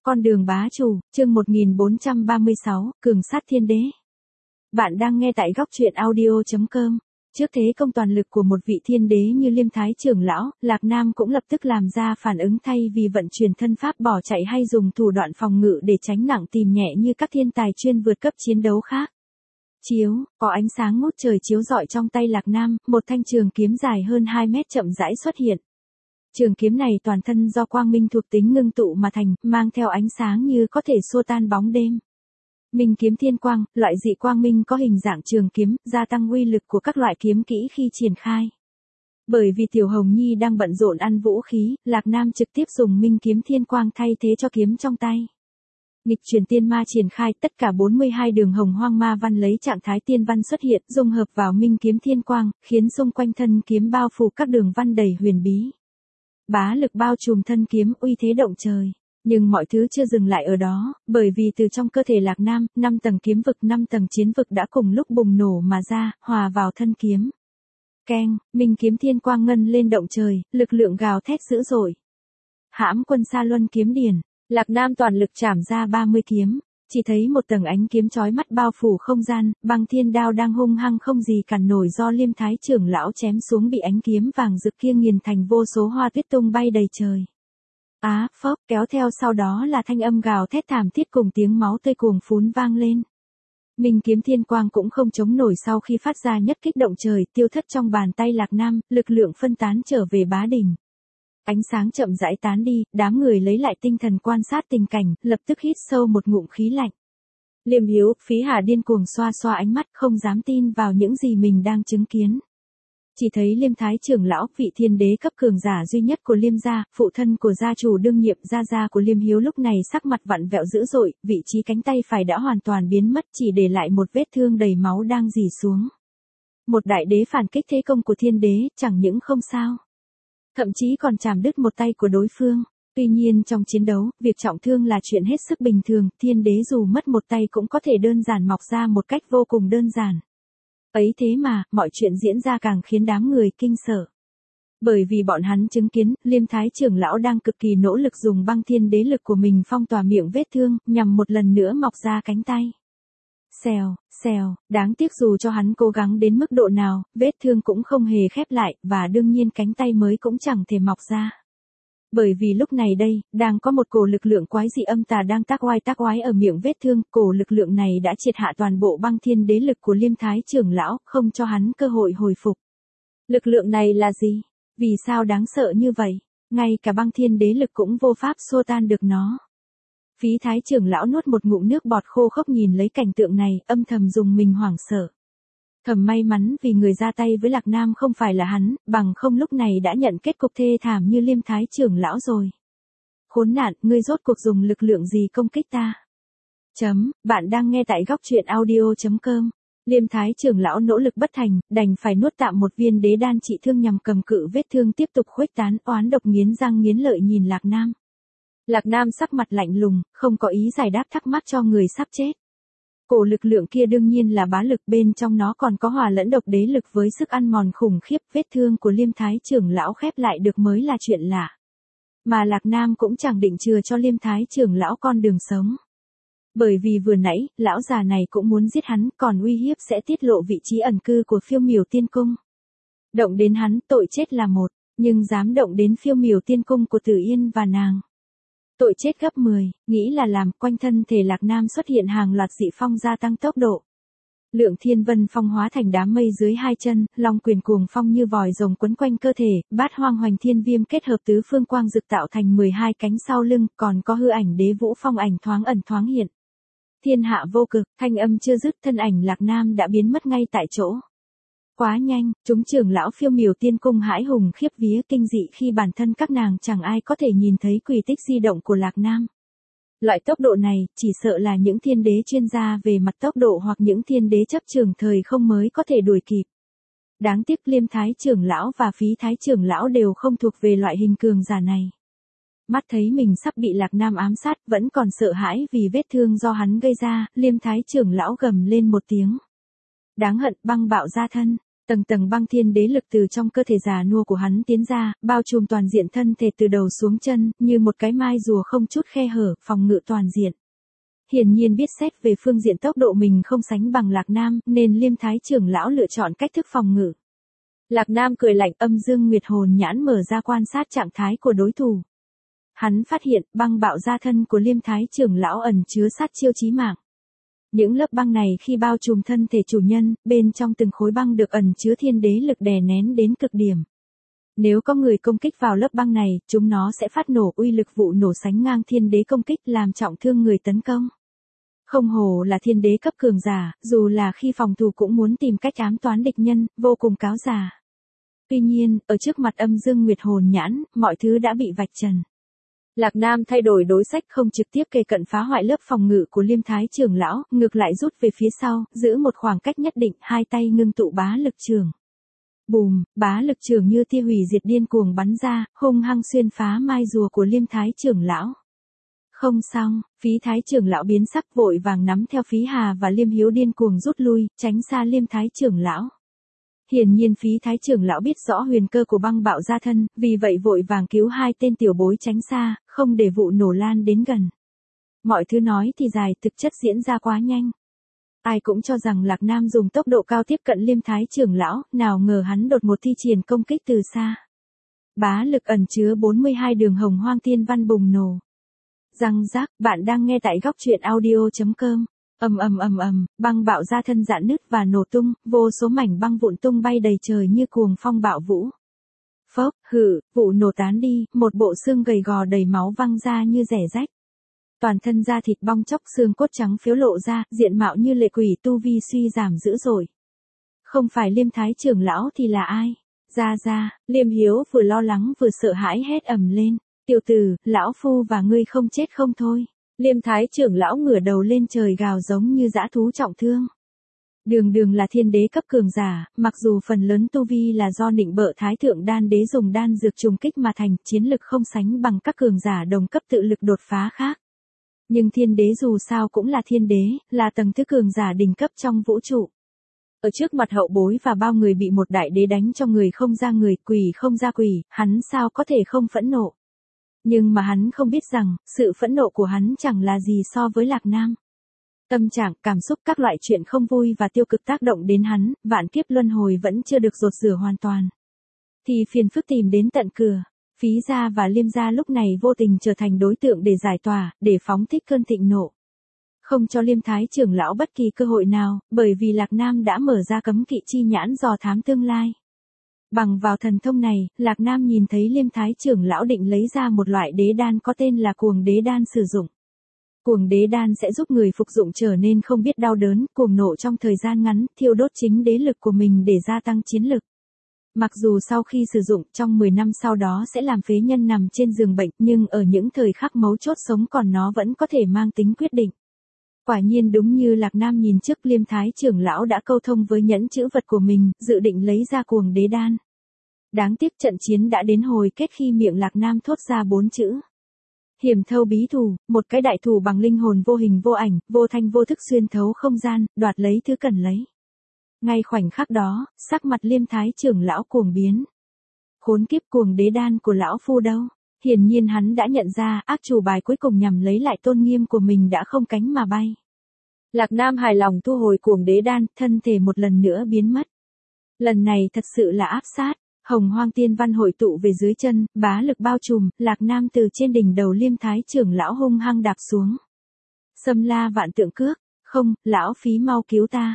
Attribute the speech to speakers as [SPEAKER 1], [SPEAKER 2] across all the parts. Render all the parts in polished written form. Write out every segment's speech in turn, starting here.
[SPEAKER 1] Con đường bá chủ, chương 1436, cường sát thiên đế. Bạn đang nghe tại góc truyện audio.com. Trước thế công toàn lực của một vị thiên đế như Liêm Thái trưởng lão, Lạc Nam cũng lập tức làm ra phản ứng thay vì vận chuyển thân pháp bỏ chạy hay dùng thủ đoạn phòng ngự để tránh nặng tìm nhẹ như các thiên tài chuyên vượt cấp chiến đấu khác. Chiếu, có ánh sáng ngút trời chiếu rọi trong tay Lạc Nam, một thanh trường kiếm dài hơn 2 mét chậm rãi xuất hiện. Trường kiếm này toàn thân do quang minh thuộc tính ngưng tụ mà thành, mang theo ánh sáng như có thể xua tan bóng đêm. Minh kiếm thiên quang, loại dị quang minh có hình dạng trường kiếm, gia tăng uy lực của các loại kiếm kỹ khi triển khai. Bởi vì Tiểu Hồng Nhi đang bận rộn ăn vũ khí, Lạc Nam trực tiếp dùng minh kiếm thiên quang thay thế cho kiếm trong tay. Nghịch chuyển tiên ma triển khai, tất cả 42 đường hồng hoang ma văn lấy trạng thái tiên văn xuất hiện, dung hợp vào minh kiếm thiên quang, khiến xung quanh thân kiếm bao phủ các đường văn đầy huyền bí. Bá lực bao trùm thân kiếm, uy thế động trời. Nhưng mọi thứ chưa dừng lại ở đó, bởi vì từ trong cơ thể Lạc Nam, 5 tầng kiếm vực, 5 tầng chiến vực đã cùng lúc bùng nổ mà ra, hòa vào thân kiếm. Keng, minh kiếm thiên quang ngân lên động trời, lực lượng gào thét dữ dội. Hãm quân Sa Luân kiếm điển, Lạc Nam toàn lực chảm ra 30 kiếm. Chỉ thấy một tầng ánh kiếm chói mắt bao phủ không gian, băng thiên đao đang hung hăng không gì cản nổi do Liêm Thái trưởng lão chém xuống bị ánh kiếm vàng rực kia nghiền thành vô số hoa tuyết tung bay đầy trời. Á, phốc, kéo theo sau đó là thanh âm gào thét thảm thiết cùng tiếng máu tươi cuồng phún vang lên. Minh kiếm thiên quang cũng không chống nổi sau khi phát ra nhất kích động trời, tiêu thất trong bàn tay Lạc Nam, lực lượng phân tán trở về bá đỉnh. Ánh sáng chậm rãi tán đi, đám người lấy lại tinh thần quan sát tình cảnh, lập tức hít sâu một ngụm khí lạnh. Liêm Hiếu, Phí Hà điên cuồng xoa xoa ánh mắt, không dám tin vào những gì mình đang chứng kiến. Chỉ thấy Liêm Thái trưởng lão, vị thiên đế cấp cường giả duy nhất của Liêm gia, phụ thân của gia chủ đương nhiệm gia của Liêm Hiếu lúc này sắc mặt vặn vẹo dữ dội, vị trí cánh tay phải đã hoàn toàn biến mất, chỉ để lại một vết thương đầy máu đang rỉ xuống. Một đại đế phản kích thế công của thiên đế, chẳng những không sao, thậm chí còn chảm đứt một tay của đối phương. Tuy nhiên trong chiến đấu, việc trọng thương là chuyện hết sức bình thường, thiên đế dù mất một tay cũng có thể đơn giản mọc ra một cách vô cùng đơn giản. Ấy thế mà, mọi chuyện diễn ra càng khiến đám người kinh sợ. Bởi vì bọn hắn chứng kiến, Liêm Thái trưởng lão đang cực kỳ nỗ lực dùng băng thiên đế lực của mình phong tỏa miệng vết thương, nhằm một lần nữa mọc ra cánh tay. Xèo, xèo, đáng tiếc dù cho hắn cố gắng đến mức độ nào, vết thương cũng không hề khép lại, và đương nhiên cánh tay mới cũng chẳng thể mọc ra. Bởi vì lúc này đây, đang có một cổ lực lượng quái dị âm tà đang tác oai ở miệng vết thương, cổ lực lượng này đã triệt hạ toàn bộ băng thiên đế lực của Liêm Thái trưởng lão, không cho hắn cơ hội hồi phục. Lực lượng này là gì? Vì sao đáng sợ như vậy? Ngay cả băng thiên đế lực cũng vô pháp xua tan được nó. Phí Thái trưởng lão nuốt một ngụm nước bọt khô khốc nhìn lấy cảnh tượng này, âm thầm dùng mình hoảng sợ. Thầm may mắn vì người ra tay với Lạc Nam không phải là hắn, bằng không lúc này đã nhận kết cục thê thảm như Liêm Thái trưởng lão rồi. Khốn nạn, ngươi rốt cuộc dùng lực lượng gì công kích ta? Bạn đang nghe tại góc truyện audio.com. Liêm Thái trưởng lão nỗ lực bất thành, đành phải nuốt tạm một viên đế đan trị thương nhằm cầm cự vết thương tiếp tục khuếch tán, oán độc nghiến răng nghiến lợi nhìn Lạc Nam. Lạc Nam sắc mặt lạnh lùng, không có ý giải đáp thắc mắc cho người sắp chết. Cổ lực lượng kia đương nhiên là bá lực, bên trong nó còn có hòa lẫn độc đế lực với sức ăn mòn khủng khiếp, vết thương của Liêm Thái trưởng lão khép lại được mới là chuyện lạ. Mà Lạc Nam cũng chẳng định chừa cho Liêm Thái trưởng lão con đường sống. Bởi vì vừa nãy, lão già này cũng muốn giết hắn, còn uy hiếp sẽ tiết lộ vị trí ẩn cư của Phiêu Miểu Tiên Cung. Động đến hắn, tội chết là một, nhưng dám động đến Phiêu Miểu Tiên Cung của Tử Yên và nàng, tội chết gấp 10, nghĩ là làm, quanh thân thể Lạc Nam xuất hiện hàng loạt dị phong gia tăng tốc độ. Lượng thiên vân phong hóa thành đám mây dưới hai chân, long quyền cuồng phong như vòi rồng quấn quanh cơ thể, bát hoang hoành thiên viêm kết hợp tứ phương quang dực tạo thành 12 cánh sau lưng, còn có hư ảnh đế vũ phong ảnh thoáng ẩn thoáng hiện. Thiên hạ vô cực, thanh âm chưa dứt, thân ảnh Lạc Nam đã biến mất ngay tại chỗ. Quá nhanh, chúng trưởng lão Phiêu Miểu Tiên Cung hãi hùng khiếp vía kinh dị khi bản thân các nàng chẳng ai có thể nhìn thấy quỷ tích di động của Lạc Nam. Loại tốc độ này, chỉ sợ là những thiên đế chuyên gia về mặt tốc độ hoặc những thiên đế chấp trường thời không mới có thể đuổi kịp. Đáng tiếc Liêm Thái trưởng lão và Phí Thái trưởng lão đều không thuộc về loại hình cường giả này. Mắt thấy mình sắp bị Lạc Nam ám sát, vẫn còn sợ hãi vì vết thương do hắn gây ra, Liêm Thái trưởng lão gầm lên một tiếng. Đáng hận, băng bạo ra thân. Tầng tầng băng thiên đế lực từ trong cơ thể già nua của hắn tiến ra, bao trùm toàn diện thân thể từ đầu xuống chân, như một cái mai rùa không chút khe hở, phòng ngự toàn diện. Hiển nhiên biết xét về phương diện tốc độ mình không sánh bằng Lạc Nam, nên Liêm Thái trưởng lão lựa chọn cách thức phòng ngự. Lạc Nam cười lạnh, âm dương nguyệt hồn nhãn mở ra quan sát trạng thái của đối thủ. Hắn phát hiện băng bạo gia thân của Liêm Thái trưởng lão ẩn chứa sát chiêu chí mạng. Những lớp băng này khi bao trùm thân thể chủ nhân, bên trong từng khối băng được ẩn chứa thiên đế lực đè nén đến cực điểm. Nếu có người công kích vào lớp băng này, chúng nó sẽ phát nổ uy lực vụ nổ sánh ngang thiên đế công kích làm trọng thương người tấn công. Không hổ là thiên đế cấp cường giả, dù là khi phòng thủ cũng muốn tìm cách ám toán địch nhân, vô cùng cáo già. Tuy nhiên, ở trước mặt âm dương nguyệt hồn nhãn, mọi thứ đã bị vạch trần. Lạc Nam thay đổi đối sách, không trực tiếp kề cận phá hoại lớp phòng ngự của Liêm Thái trưởng lão, ngược lại rút về phía sau, giữ một khoảng cách nhất định, hai tay ngưng tụ bá lực trường. Bùm, bá lực trường như tia hủy diệt điên cuồng bắn ra, hung hăng xuyên phá mai rùa của Liêm Thái trưởng lão. Không xong, Phí Thái trưởng lão biến sắc, vội vàng nắm theo Phí Hà và Liêm Hiếu điên cuồng rút lui, tránh xa Liêm Thái trưởng lão. Hiển nhiên Phí Thái trưởng lão biết rõ huyền cơ của băng bạo gia thân, vì vậy vội vàng cứu hai tên tiểu bối tránh xa, không để vụ nổ lan đến gần. Mọi thứ nói thì dài, thực chất diễn ra quá nhanh. Ai cũng cho rằng Lạc Nam dùng tốc độ cao tiếp cận Liêm Thái trưởng lão, nào ngờ hắn đột ngột thi triển công kích từ xa. Bá lực ẩn chứa 42 đường hồng hoang tiên văn bùng nổ. Răng rác, bạn đang nghe tại góc truyện audio.com. Băng bạo ra thân rạn nứt và nổ tung, vô số mảnh băng vụn tung bay đầy trời như cuồng phong bạo vũ. Phốc, hử, vụ nổ tán đi, một bộ xương gầy gò đầy máu văng ra như rẻ rách. Toàn thân da thịt bong chóc, xương cốt trắng phiếu lộ ra, diện mạo như lệ quỷ, tu vi suy giảm dữ dội. Không phải Liêm Thái trưởng lão thì là ai? Ra, Liêm Hiếu vừa lo lắng vừa sợ hãi hét ầm lên. Tiểu tử, lão phu và ngươi không chết không thôi. Liêm Thái trưởng lão ngửa đầu lên trời gào giống như dã thú trọng thương. Đường là thiên đế cấp cường giả, mặc dù phần lớn tu vi là do nịnh bợ Thái thượng đan đế dùng đan dược trùng kích mà thành, chiến lực không sánh bằng các cường giả đồng cấp tự lực đột phá khác. Nhưng thiên đế dù sao cũng là thiên đế, là tầng thứ cường giả đỉnh cấp trong vũ trụ. Ở trước mặt hậu bối và bao người bị một đại đế đánh cho người không ra người, quỷ không ra quỷ, hắn sao có thể không phẫn nộ. Nhưng mà hắn không biết rằng, sự phẫn nộ của hắn chẳng là gì so với Lạc Nam. Tâm trạng, cảm xúc, các loại chuyện không vui và tiêu cực tác động đến hắn, vạn kiếp luân hồi vẫn chưa được dột rửa hoàn toàn. Thì phiền phức tìm đến tận cửa. Phí gia và Liêm gia lúc này vô tình trở thành đối tượng để giải tỏa, để phóng thích cơn thịnh nộ. Không cho Liêm Thái trưởng lão bất kỳ cơ hội nào, bởi vì Lạc Nam đã mở ra cấm kỵ chi nhãn dò thám tương lai. Bằng vào thần thông này, Lạc Nam nhìn thấy Liêm Thái trưởng lão định lấy ra một loại đế đan có tên là cuồng đế đan sử dụng. Cuồng đế đan sẽ giúp người phục dụng trở nên không biết đau đớn, cuồng nộ trong thời gian ngắn, thiêu đốt chính đế lực của mình để gia tăng chiến lực. Mặc dù sau khi sử dụng trong 10 năm sau đó sẽ làm phế nhân nằm trên giường bệnh, nhưng ở những thời khắc mấu chốt sống còn nó vẫn có thể mang tính quyết định. Quả nhiên đúng như Lạc Nam nhìn trước, Liêm Thái trưởng lão đã câu thông với nhẫn chữ vật của mình, dự định lấy ra cuồng đế đan. Đáng tiếc trận chiến đã đến hồi kết khi miệng Lạc Nam thốt ra 4 chữ. Hiểm thâu bí thủ, một cái đại thủ bằng linh hồn vô hình vô ảnh, vô thanh vô thức xuyên thấu không gian, đoạt lấy thứ cần lấy. Ngay khoảnh khắc đó, sắc mặt Liêm Thái trưởng lão cuồng biến. Khốn kiếp, cuồng đế đan của lão phu đâu? Hiển nhiên hắn đã nhận ra ác chủ bài cuối cùng nhằm lấy lại tôn nghiêm của mình đã không cánh mà bay. Lạc Nam hài lòng thu hồi cuồng đế đan, thân thể một lần nữa biến mất. Lần này thật sự là áp sát. Hồng hoang tiên văn hội tụ về dưới chân, bá lực bao trùm, Lạc Nam từ trên đỉnh đầu Liêm Thái trưởng lão hung hăng đạp xuống. Xâm la vạn tượng cước, không, lão Phí mau cứu ta.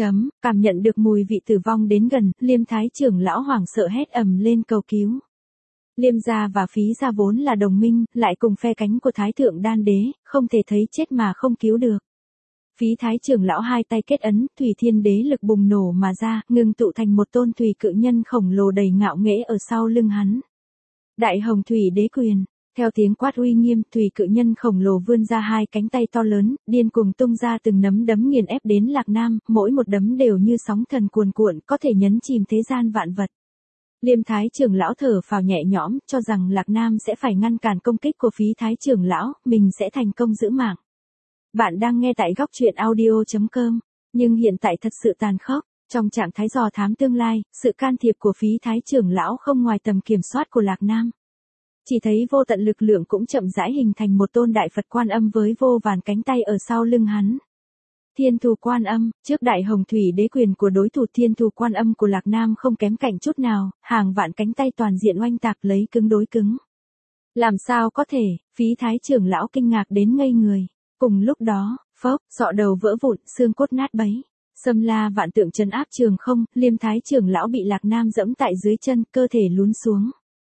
[SPEAKER 1] Cảm nhận được mùi vị tử vong đến gần, Liêm Thái trưởng lão hoảng sợ hét ầm lên cầu cứu. Liêm gia và Phí gia vốn là đồng minh, lại cùng phe cánh của Thái thượng đan đế, không thể thấy chết mà không cứu được. Phí Thái trưởng lão hai tay kết ấn, thủy thiên đế lực bùng nổ mà ra, ngưng tụ thành một tôn thủy cự nhân khổng lồ đầy ngạo nghễ ở sau lưng hắn. Đại hồng thủy đế quyền, theo tiếng quát uy nghiêm, thủy cự nhân khổng lồ vươn ra hai cánh tay to lớn, điên cuồng tung ra từng nắm đấm nghiền ép đến Lạc Nam, mỗi một đấm đều như sóng thần cuồn cuộn, có thể nhấn chìm thế gian vạn vật. Liêm Thái trưởng lão thở phào nhẹ nhõm, cho rằng Lạc Nam sẽ phải ngăn cản công kích của Phí Thái trưởng lão, mình sẽ thành công giữ mạng. Bạn đang nghe tại góc truyện audio.com, nhưng hiện tại thật sự tàn khốc. Trong trạng thái dò thám tương lai, sự can thiệp của Phí Thái trưởng lão không ngoài tầm kiểm soát của Lạc Nam. Chỉ thấy vô tận lực lượng cũng chậm rãi hình thành một tôn đại Phật Quan Âm với vô vàn cánh tay ở sau lưng hắn. Thiên Thù Quan Âm, trước đại hồng thủy đế quyền của đối thủ Thiên Thù Quan Âm của Lạc Nam không kém cạnh chút nào, hàng vạn cánh tay toàn diện oanh tạc lấy cứng đối cứng. Làm sao có thể, Phí Thái trưởng lão kinh ngạc đến ngây người. Cùng lúc đó, phốc, sọ đầu vỡ vụn, xương cốt nát bấy. Xâm la vạn tượng trấn áp trường không, Liêm Thái trưởng lão bị Lạc Nam dẫm tại dưới chân, cơ thể lún xuống.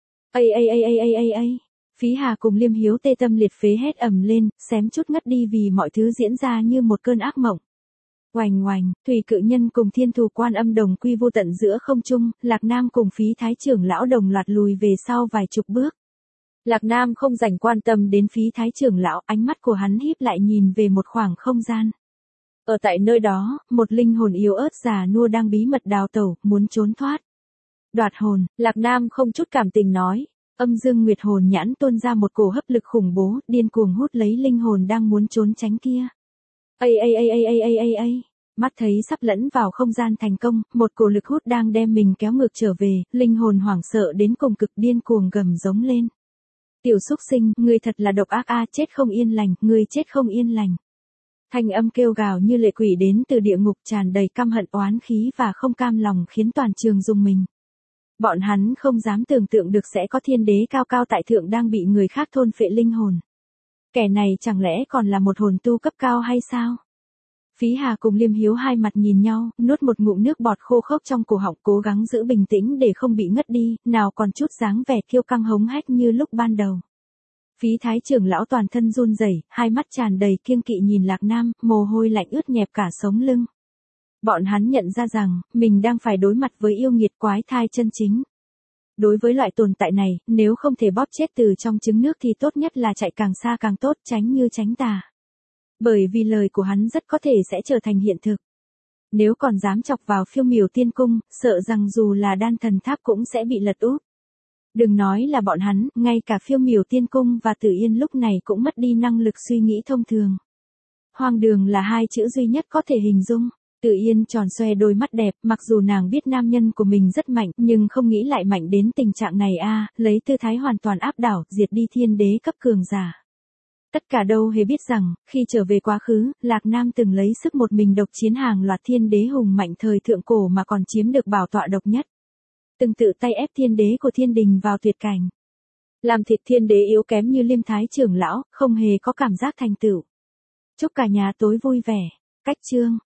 [SPEAKER 1] Phí Hà cùng Liêm Hiếu tê tâm liệt phế hét ầm lên, xém chút ngất đi vì mọi thứ diễn ra như một cơn ác mộng. Oành oành, Thủy Cự Nhân cùng Thiên Thù Quan Âm đồng quy vô tận giữa không trung, Lạc Nam cùng Phí Thái trưởng lão đồng loạt lùi về sau vài chục bước. Lạc Nam không dành quan tâm đến Phí Thái trưởng lão, ánh mắt của hắn híp lại nhìn về một khoảng không gian. Ở tại nơi đó, một linh hồn yếu ớt già nua đang bí mật đào tẩu, muốn trốn thoát. Đoạt hồn, Lạc Nam không chút cảm tình nói. Âm Dương Nguyệt hồn nhãn tuôn ra một cổ hấp lực khủng bố, điên cuồng hút lấy linh hồn đang muốn trốn tránh kia. Mắt thấy sắp lẫn vào không gian thành công, một cổ lực hút đang đem mình kéo ngược trở về, linh hồn hoảng sợ đến cùng cực điên cuồng gầm giống lên. Tiểu súc sinh, ngươi thật là độc ác a, chết không yên lành, ngươi chết không yên lành. Thanh âm kêu gào như lệ quỷ đến từ địa ngục tràn đầy căm hận oán khí và không cam lòng khiến toàn trường rung mình. Bọn hắn không dám tưởng tượng được sẽ có thiên đế cao cao tại thượng đang bị người khác thôn phệ linh hồn. Kẻ này chẳng lẽ còn là một hồn tu cấp cao hay sao? Phí Hà cùng Liêm Hiếu hai mặt nhìn nhau, nuốt một ngụm nước bọt khô khốc trong cổ họng cố gắng giữ bình tĩnh để không bị ngất đi, nào còn chút dáng vẻ kiêu căng hống hách như lúc ban đầu. Phí Thái trưởng lão toàn thân run rẩy, hai mắt tràn đầy kiêng kỵ nhìn Lạc Nam, mồ hôi lạnh ướt nhẹp cả sống lưng. Bọn hắn nhận ra rằng, mình đang phải đối mặt với yêu nghiệt quái thai chân chính. Đối với loại tồn tại này, nếu không thể bóp chết từ trong trứng nước thì tốt nhất là chạy càng xa càng tốt, tránh như tránh tà. Bởi vì lời của hắn rất có thể sẽ trở thành hiện thực. Nếu còn dám chọc vào Phiêu Miểu Tiên Cung, sợ rằng dù là Đan Thần Tháp cũng sẽ bị lật úp. Đừng nói là bọn hắn, ngay cả Phiêu Miểu Tiên Cung và Tử Yên lúc này cũng mất đi năng lực suy nghĩ thông thường. Hoang đường là hai chữ duy nhất có thể hình dung. Tử Yên tròn xoe đôi mắt đẹp, mặc dù nàng biết nam nhân của mình rất mạnh, nhưng không nghĩ lại mạnh đến tình trạng này a, lấy tư thái hoàn toàn áp đảo, diệt đi thiên đế cấp cường giả. Tất cả đâu hề biết rằng, khi trở về quá khứ, Lạc Nam từng lấy sức một mình độc chiến hàng loạt thiên đế hùng mạnh thời thượng cổ mà còn chiếm được bảo tọa độc nhất. Từng tự tay ép thiên đế của thiên đình vào tuyệt cảnh. Làm thịt thiên đế yếu kém như Liêm Thái trưởng lão, không hề có cảm giác thành tựu. Chúc cả nhà tối vui vẻ. Cách chương